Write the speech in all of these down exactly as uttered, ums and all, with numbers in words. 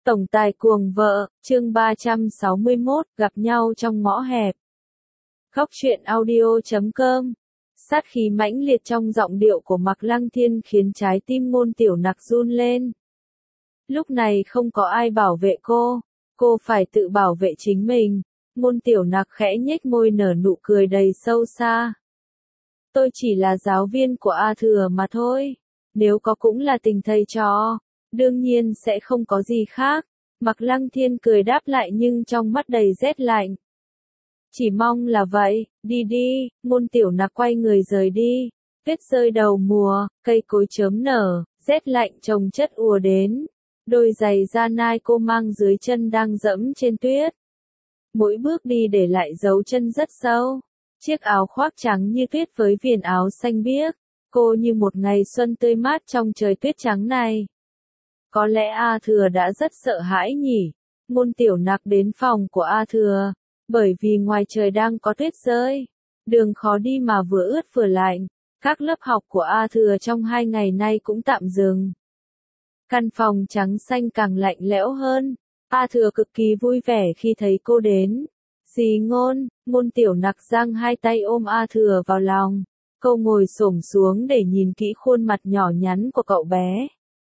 Tổng tài cuồng vợ, chương ba trăm sáu mươi mốt, gặp nhau trong ngõ hẹp. Góc truyện audio chấm com. Sát khí mãnh liệt trong giọng điệu của Mạc Lăng Thiên khiến trái tim Ngôn Tiểu Nặc run lên. Lúc này không có ai bảo vệ cô, cô phải tự bảo vệ chính mình. Ngôn Tiểu Nặc khẽ nhếch môi nở nụ cười đầy sâu xa. Tôi chỉ là giáo viên của A Thừa mà thôi, nếu có cũng là tình thầy trò, đương nhiên sẽ không có gì khác. Mạc Lăng Thiên cười đáp lại nhưng trong mắt đầy rét lạnh. Chỉ mong là vậy, đi đi. Ngôn Tiểu Nặc quay người rời đi. Tuyết rơi đầu mùa, cây cối chớm nở, rét lạnh chồng chất ùa đến. Đôi giày da nai cô mang dưới chân đang dẫm trên tuyết. Mỗi bước đi để lại dấu chân rất sâu. Chiếc áo khoác trắng như tuyết với viền áo xanh biếc. Cô như một ngày xuân tươi mát trong trời tuyết trắng này. Có lẽ A Thừa đã rất sợ hãi nhỉ. Ngôn Tiểu Nặc đến phòng của A Thừa, bởi vì ngoài trời đang có tuyết rơi. Đường khó đi mà vừa ướt vừa lạnh. Các lớp học của A Thừa trong hai ngày nay cũng tạm dừng. Căn phòng trắng xanh càng lạnh lẽo hơn. A Thừa cực kỳ vui vẻ khi thấy cô đến. Dì Ngôn, Ngôn Tiểu Nặc giang hai tay ôm A Thừa vào lòng. Cô ngồi xổm xuống để nhìn kỹ khuôn mặt nhỏ nhắn của cậu bé.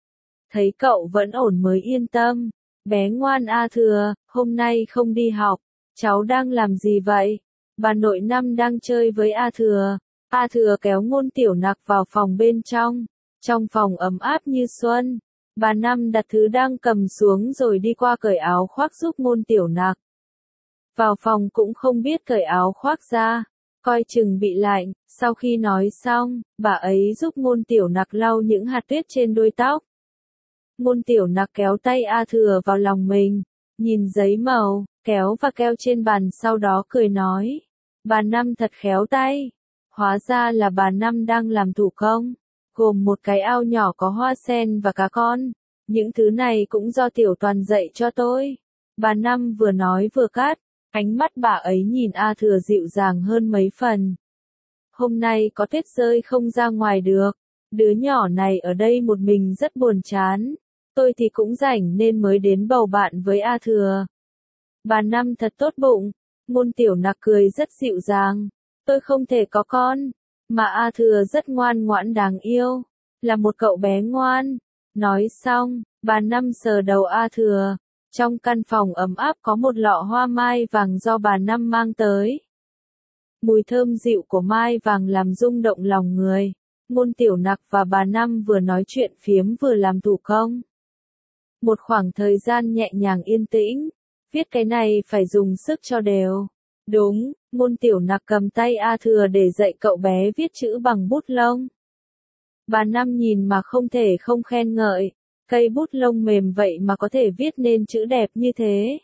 Thấy cậu vẫn ổn mới yên tâm. Bé ngoan A Thừa, hôm nay không đi học. Cháu đang làm gì vậy? Bà nội Năm đang chơi với A Thừa. A Thừa kéo Ngôn Tiểu Nặc vào phòng bên trong. Trong phòng ấm áp như xuân. Bà Năm đặt thứ đang cầm xuống rồi đi qua cởi áo khoác giúp Ngôn Tiểu Nặc. Vào phòng cũng không biết cởi áo khoác ra. Coi chừng bị lạnh. Sau khi nói xong, bà ấy giúp Ngôn Tiểu Nặc lau những hạt tuyết trên đuôi tóc. Ngôn Tiểu Nặc kéo tay A Thừa vào lòng mình, nhìn giấy màu, kéo và keo trên bàn sau đó cười nói. Bà Năm thật khéo tay. Hóa ra là bà Năm đang làm thủ công, gồm một cái ao nhỏ có hoa sen và cá con. Những thứ này cũng do Tiểu Toàn dạy cho tôi. Bà Năm vừa nói vừa cắt, ánh mắt bà ấy nhìn A Thừa dịu dàng hơn mấy phần. Hôm nay có tuyết rơi không ra ngoài được, đứa nhỏ này ở đây một mình rất buồn chán. Tôi thì cũng rảnh nên mới đến bầu bạn với A Thừa. Bà Năm thật tốt bụng. Ngôn Tiểu Nặc cười rất dịu dàng. Tôi không thể có con. Mà A Thừa rất ngoan ngoãn đáng yêu. Là một cậu bé ngoan. Nói xong, bà Năm sờ đầu A Thừa. Trong căn phòng ấm áp có một lọ hoa mai vàng do bà Năm mang tới. Mùi thơm dịu của mai vàng làm rung động lòng người. Ngôn Tiểu Nặc và bà Năm vừa nói chuyện phiếm vừa làm thủ công. Một khoảng thời gian nhẹ nhàng yên tĩnh. Viết cái này phải dùng sức cho đều. Đúng, Ngôn Tiểu Nặc cầm tay A Thừa để dạy cậu bé viết chữ bằng bút lông. Bà Năm nhìn mà không thể không khen ngợi. Cây bút lông mềm vậy mà có thể viết nên chữ đẹp như thế.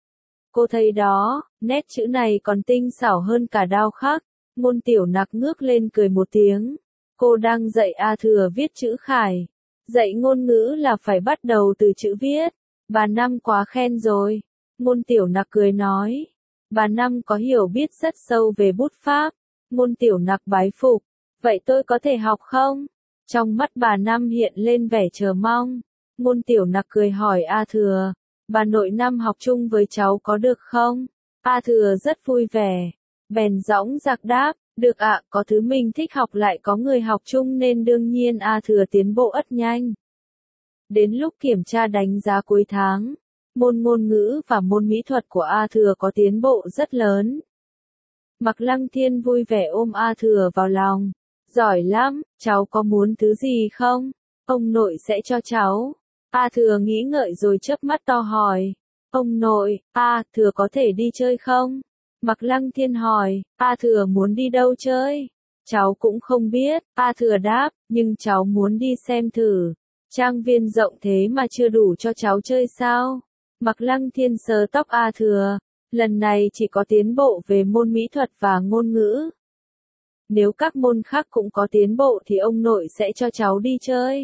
Cô thấy đó, nét chữ này còn tinh xảo hơn cả đao khắc. Ngôn Tiểu Nặc ngước lên cười một tiếng. Cô đang dạy A Thừa viết chữ khải. Dạy ngôn ngữ là phải bắt đầu từ chữ viết. Bà Năm quá khen rồi. Ngôn Tiểu Nặc cười nói. Bà Năm có hiểu biết rất sâu về bút pháp. Ngôn Tiểu Nặc bái phục. Vậy tôi có thể học không? Trong mắt bà Năm hiện lên vẻ chờ mong. Ngôn Tiểu Nặc cười hỏi A Thừa. Bà nội Năm học chung với cháu có được không? A Thừa rất vui vẻ. Bèn dõng dạc đáp. Được ạ, có thứ mình thích học lại có người học chung nên đương nhiên A Thừa tiến bộ ắt nhanh. Đến lúc kiểm tra đánh giá cuối tháng, môn ngôn ngữ và môn mỹ thuật của A Thừa có tiến bộ rất lớn. Mạc Lăng Thiên vui vẻ ôm A Thừa vào lòng. Giỏi lắm, cháu có muốn thứ gì không? Ông nội sẽ cho cháu. A Thừa nghĩ ngợi rồi chớp mắt to hỏi. Ông nội, A Thừa có thể đi chơi không? Mạc Lăng Thiên hỏi, A Thừa muốn đi đâu chơi? Cháu cũng không biết, A Thừa đáp, nhưng cháu muốn đi xem thử. Trang viên rộng thế mà chưa đủ cho cháu chơi sao? Mạc Lăng Thiên sờ tóc A Thừa, lần này chỉ có tiến bộ về môn mỹ thuật và ngôn ngữ. Nếu các môn khác cũng có tiến bộ thì ông nội sẽ cho cháu đi chơi.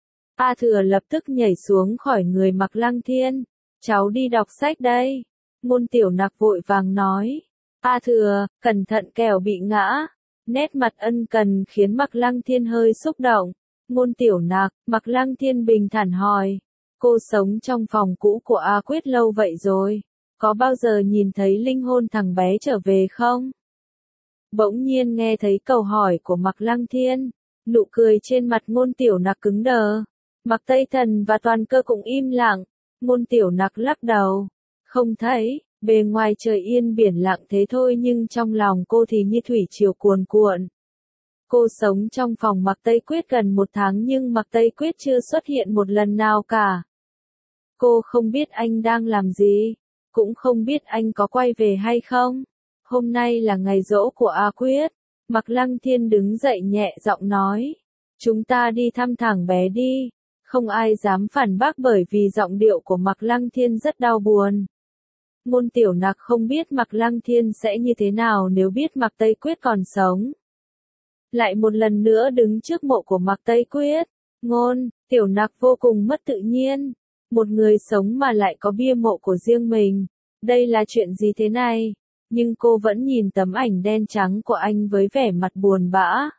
A Thừa lập tức nhảy xuống khỏi người Mạc Lăng Thiên. Cháu đi đọc sách đây. Ngôn Tiểu Nặc vội vàng nói. A Thừa, cẩn thận kẻo bị ngã. Nét mặt ân cần khiến Mạc Lăng Thiên hơi xúc động. Ngôn Tiểu Nặc, Mạc Lăng Thiên bình thản hỏi. Cô sống trong phòng cũ của A Quyết lâu vậy rồi, có bao giờ nhìn thấy linh hồn thằng bé trở về không? Bỗng nhiên nghe thấy câu hỏi của Mạc Lăng Thiên, nụ cười trên mặt Ngôn Tiểu Nặc cứng đờ. Mạc Tây Thần và Toàn Cơ cũng im lặng, Ngôn Tiểu Nặc lắc đầu, không thấy, bề ngoài trời yên biển lặng thế thôi nhưng trong lòng cô thì như thủy triều cuồn cuộn. Cô sống trong phòng Mạc Tây Quyết gần một tháng nhưng Mạc Tây Quyết chưa xuất hiện một lần nào cả. Cô không biết anh đang làm gì, cũng không biết anh có quay về hay không. Hôm nay là ngày giỗ của A Quyết. Mạc Lăng Thiên đứng dậy nhẹ giọng nói, chúng ta đi thăm thằng bé đi. Không ai dám phản bác bởi vì giọng điệu của Mạc Lăng Thiên rất đau buồn. Ngôn Tiểu Nặc không biết Mạc Lăng Thiên sẽ như thế nào nếu biết Mạc Tây Quyết còn sống. Lại một lần nữa đứng trước mộ của Mạc Tây Quyết, Ngôn Tiểu Nặc vô cùng mất tự nhiên. Một người sống mà lại có bia mộ của riêng mình. Đây là chuyện gì thế này? Nhưng cô vẫn nhìn tấm ảnh đen trắng của anh với vẻ mặt buồn bã.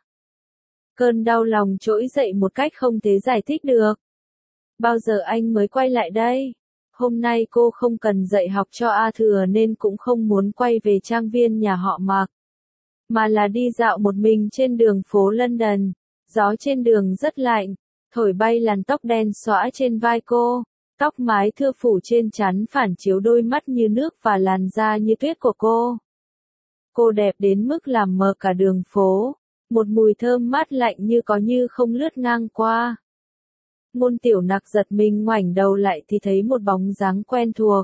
Cơn đau lòng trỗi dậy một cách không thể giải thích được. Bao giờ anh mới quay lại đây? Hôm nay cô không cần dạy học cho A Thừa nên cũng không muốn quay về trang viên nhà họ Mạc. Mà là đi dạo một mình trên đường phố London. Gió trên đường rất lạnh, thổi bay làn tóc đen xõa trên vai cô. Tóc mái thưa phủ trên trán phản chiếu đôi mắt như nước và làn da như tuyết của cô. Cô đẹp đến mức làm mờ cả đường phố. Một mùi thơm mát lạnh như có như không lướt ngang qua. Ngôn Tiểu Nặc giật mình ngoảnh đầu lại thì thấy một bóng dáng quen thuộc.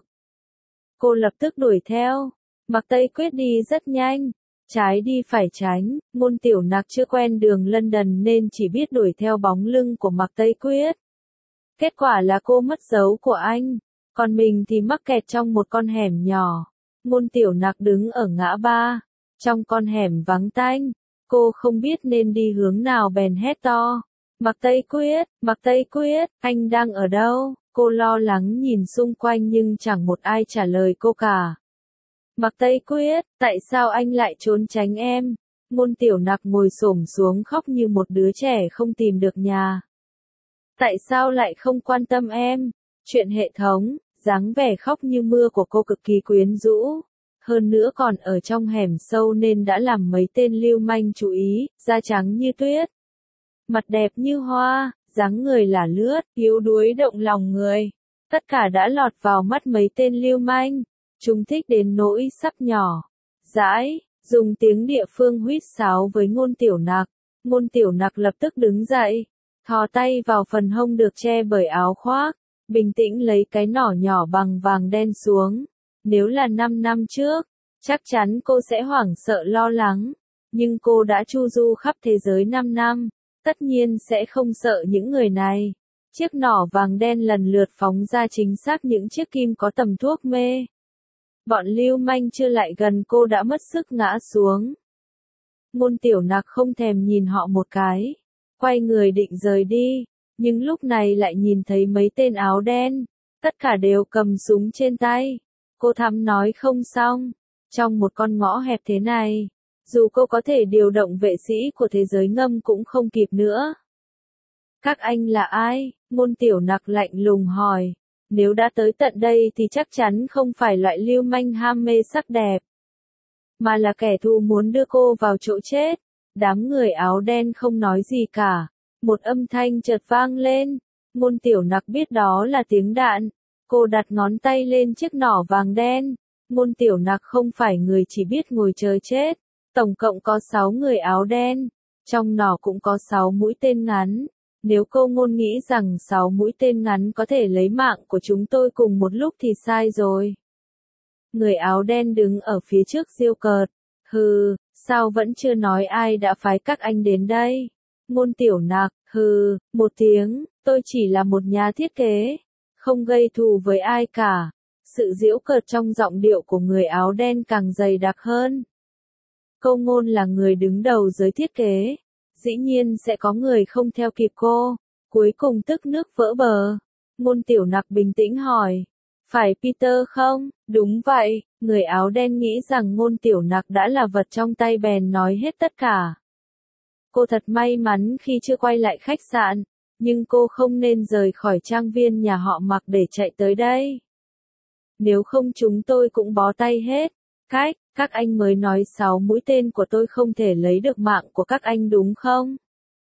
Cô lập tức đuổi theo. Mạc Tây Quyết đi rất nhanh. Trái đi phải tránh. Ngôn Tiểu Nặc chưa quen đường London nên chỉ biết đuổi theo bóng lưng của Mạc Tây Quyết. Kết quả là cô mất dấu của anh, còn mình thì mắc kẹt trong một con hẻm nhỏ. Ngôn Tiểu Nặc đứng ở ngã ba, trong con hẻm vắng tanh, cô không biết nên đi hướng nào bèn hét to. Mạc Tây Quyết, Mạc Tây Quyết, anh đang ở đâu? Cô lo lắng nhìn xung quanh nhưng chẳng một ai trả lời cô cả. Mạc Tây Quyết, tại sao anh lại trốn tránh em? Ngôn Tiểu Nặc ngồi xổm xuống khóc như một đứa trẻ không tìm được nhà. Tại sao lại không quan tâm em? Chuyện hệ thống, dáng vẻ khóc như mưa của cô cực kỳ quyến rũ. Hơn nữa còn ở trong hẻm sâu nên đã làm mấy tên lưu manh chú ý, da trắng như tuyết. Mặt đẹp như hoa, dáng người là lướt, yếu đuối động lòng người. Tất cả đã lọt vào mắt mấy tên lưu manh. Chúng thích đến nỗi sắc nhỏ. Dãi, dùng tiếng địa phương huýt sáo với Ngôn Tiểu Nặc. Ngôn Tiểu Nặc lập tức đứng dậy. Thò tay vào phần hông được che bởi áo khoác, bình tĩnh lấy cái nỏ nhỏ bằng vàng đen xuống. Nếu là năm năm trước, chắc chắn cô sẽ hoảng sợ lo lắng, nhưng cô đã chu du khắp thế giới năm năm, tất nhiên sẽ không sợ những người này. Chiếc nỏ vàng đen lần lượt phóng ra chính xác những chiếc kim có tầm thuốc mê. Bọn lưu manh chưa lại gần cô đã mất sức ngã xuống. Ngôn Tiểu Nặc không thèm nhìn họ một cái. Quay người định rời đi, nhưng lúc này lại nhìn thấy mấy tên áo đen, tất cả đều cầm súng trên tay. Cô thắm nói không xong, trong một con ngõ hẹp thế này, dù cô có thể điều động vệ sĩ của thế giới ngầm cũng không kịp nữa. Các anh là ai? Ngôn Tiểu Nặc lạnh lùng hỏi. Nếu đã tới tận đây thì chắc chắn không phải loại lưu manh ham mê sắc đẹp, mà là kẻ thù muốn đưa cô vào chỗ chết. Đám người áo đen không nói gì cả. Một âm thanh chợt vang lên. Ngôn Tiểu Nặc biết đó là tiếng đạn. Cô đặt ngón tay lên chiếc nỏ vàng đen. Ngôn Tiểu Nặc không phải người chỉ biết ngồi chờ chết. Tổng cộng có sáu người áo đen. Trong nỏ cũng có sáu mũi tên ngắn. Nếu cô Ngôn nghĩ rằng sáu mũi tên ngắn có thể lấy mạng của chúng tôi cùng một lúc thì sai rồi. Người áo đen đứng ở phía trước giễu cợt. Hừ, sao vẫn chưa nói ai đã phái các anh đến đây? Ngôn Tiểu Nặc, hừ, một tiếng, tôi chỉ là một nhà thiết kế, không gây thù với ai cả. Sự giễu cợt trong giọng điệu của người áo đen càng dày đặc hơn. Cô Ngôn là người đứng đầu giới thiết kế, dĩ nhiên sẽ có người không theo kịp cô. Cuối cùng tức nước vỡ bờ. Ngôn Tiểu Nặc bình tĩnh hỏi. Phải Peter không? Đúng vậy, người áo đen nghĩ rằng Ngôn Tiểu Nặc đã là vật trong tay bèn nói hết tất cả. Cô thật may mắn khi chưa quay lại khách sạn. nhưng cô không nên rời khỏi trang viên nhà họ Mạc để chạy tới đây. Nếu không chúng tôi cũng bó tay hết. Cách, các anh mới nói sáu mũi tên của tôi không thể lấy được mạng của các anh đúng không?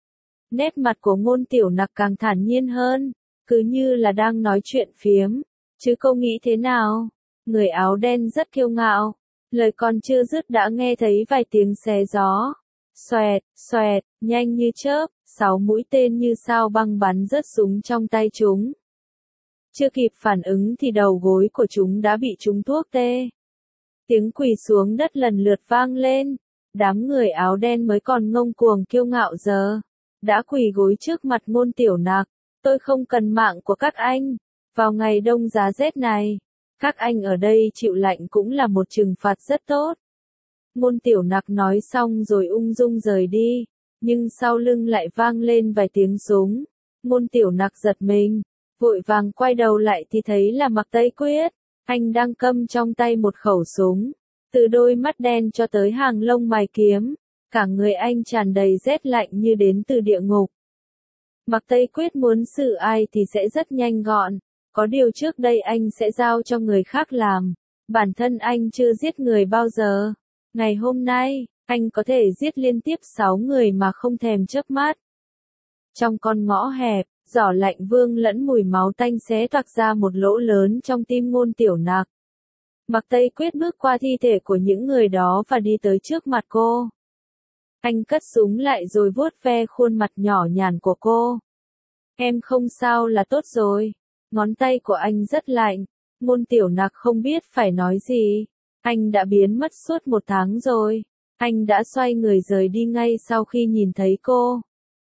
Nét mặt của Ngôn Tiểu Nặc càng thản nhiên hơn, cứ như là đang nói chuyện phiếm. Chứ cô nghĩ thế nào? Người áo đen rất kiêu ngạo. Lời còn chưa dứt đã nghe thấy vài tiếng xé gió. Xoẹt, xoẹt, nhanh như chớp, sáu mũi tên như sao băng bắn rớt súng trong tay chúng. Chưa kịp phản ứng thì đầu gối của chúng đã bị trúng thuốc tê. Tiếng quỳ xuống đất lần lượt vang lên. Đám người áo đen mới còn ngông cuồng kiêu ngạo giờ đã quỳ gối trước mặt Ngôn Tiểu Nặc. Tôi không cần mạng của các anh. Vào ngày đông giá rét này, các anh ở đây chịu lạnh cũng là một trừng phạt rất tốt. Ngôn Tiểu Nặc nói xong rồi ung dung rời đi, nhưng sau lưng lại vang lên vài tiếng súng. Ngôn Tiểu Nặc giật mình, vội vàng quay đầu lại thì thấy là Mạc Tây Quyết. Anh đang cầm trong tay một khẩu súng, từ đôi mắt đen cho tới hàng lông mày kiếm, cả người anh tràn đầy rét lạnh như đến từ địa ngục. Mạc Tây Quyết muốn xử ai thì sẽ rất nhanh gọn, có điều trước đây anh sẽ giao cho người khác làm, bản thân anh chưa giết người bao giờ. Ngày hôm nay, anh có thể giết liên tiếp sáu người mà không thèm chớp mắt. Trong con ngõ hẹp, giỏ lạnh vương lẫn mùi máu tanh xé toạc ra một lỗ lớn trong tim Ngôn Tiểu Nặc. Mạc Tây Quyết bước qua thi thể của những người đó và đi tới trước mặt cô. Anh cất súng lại rồi vuốt ve khuôn mặt nhỏ nhàn của cô. Em không sao là tốt rồi. Ngón tay của anh rất lạnh. Ngôn Tiểu Nặc không biết phải nói gì. Anh đã biến mất suốt một tháng rồi. Anh đã xoay người rời đi ngay sau khi nhìn thấy cô.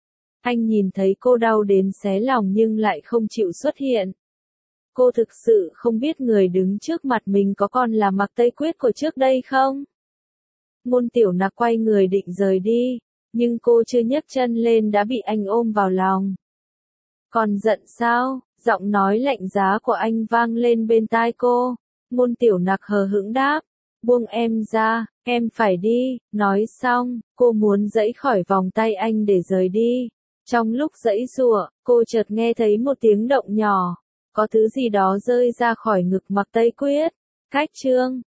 Anh nhìn thấy cô đau đến xé lòng nhưng lại không chịu xuất hiện. Cô thực sự không biết người đứng trước mặt mình có còn là Mạc Tây Quyết của trước đây không? Ngôn Tiểu Nặc quay người định rời đi, nhưng cô chưa nhấc chân lên đã bị anh ôm vào lòng. Còn giận sao? Giọng nói lạnh giá của anh vang lên bên tai cô. Ngôn Tiểu Nặc hờ hững đáp, buông em ra, em phải đi. Nói xong, cô muốn giãy khỏi vòng tay anh để rời đi. Trong lúc giãy giụa, cô chợt nghe thấy một tiếng động nhỏ, có thứ gì đó rơi ra khỏi ngực Mạc Tây Quyết. Cách chương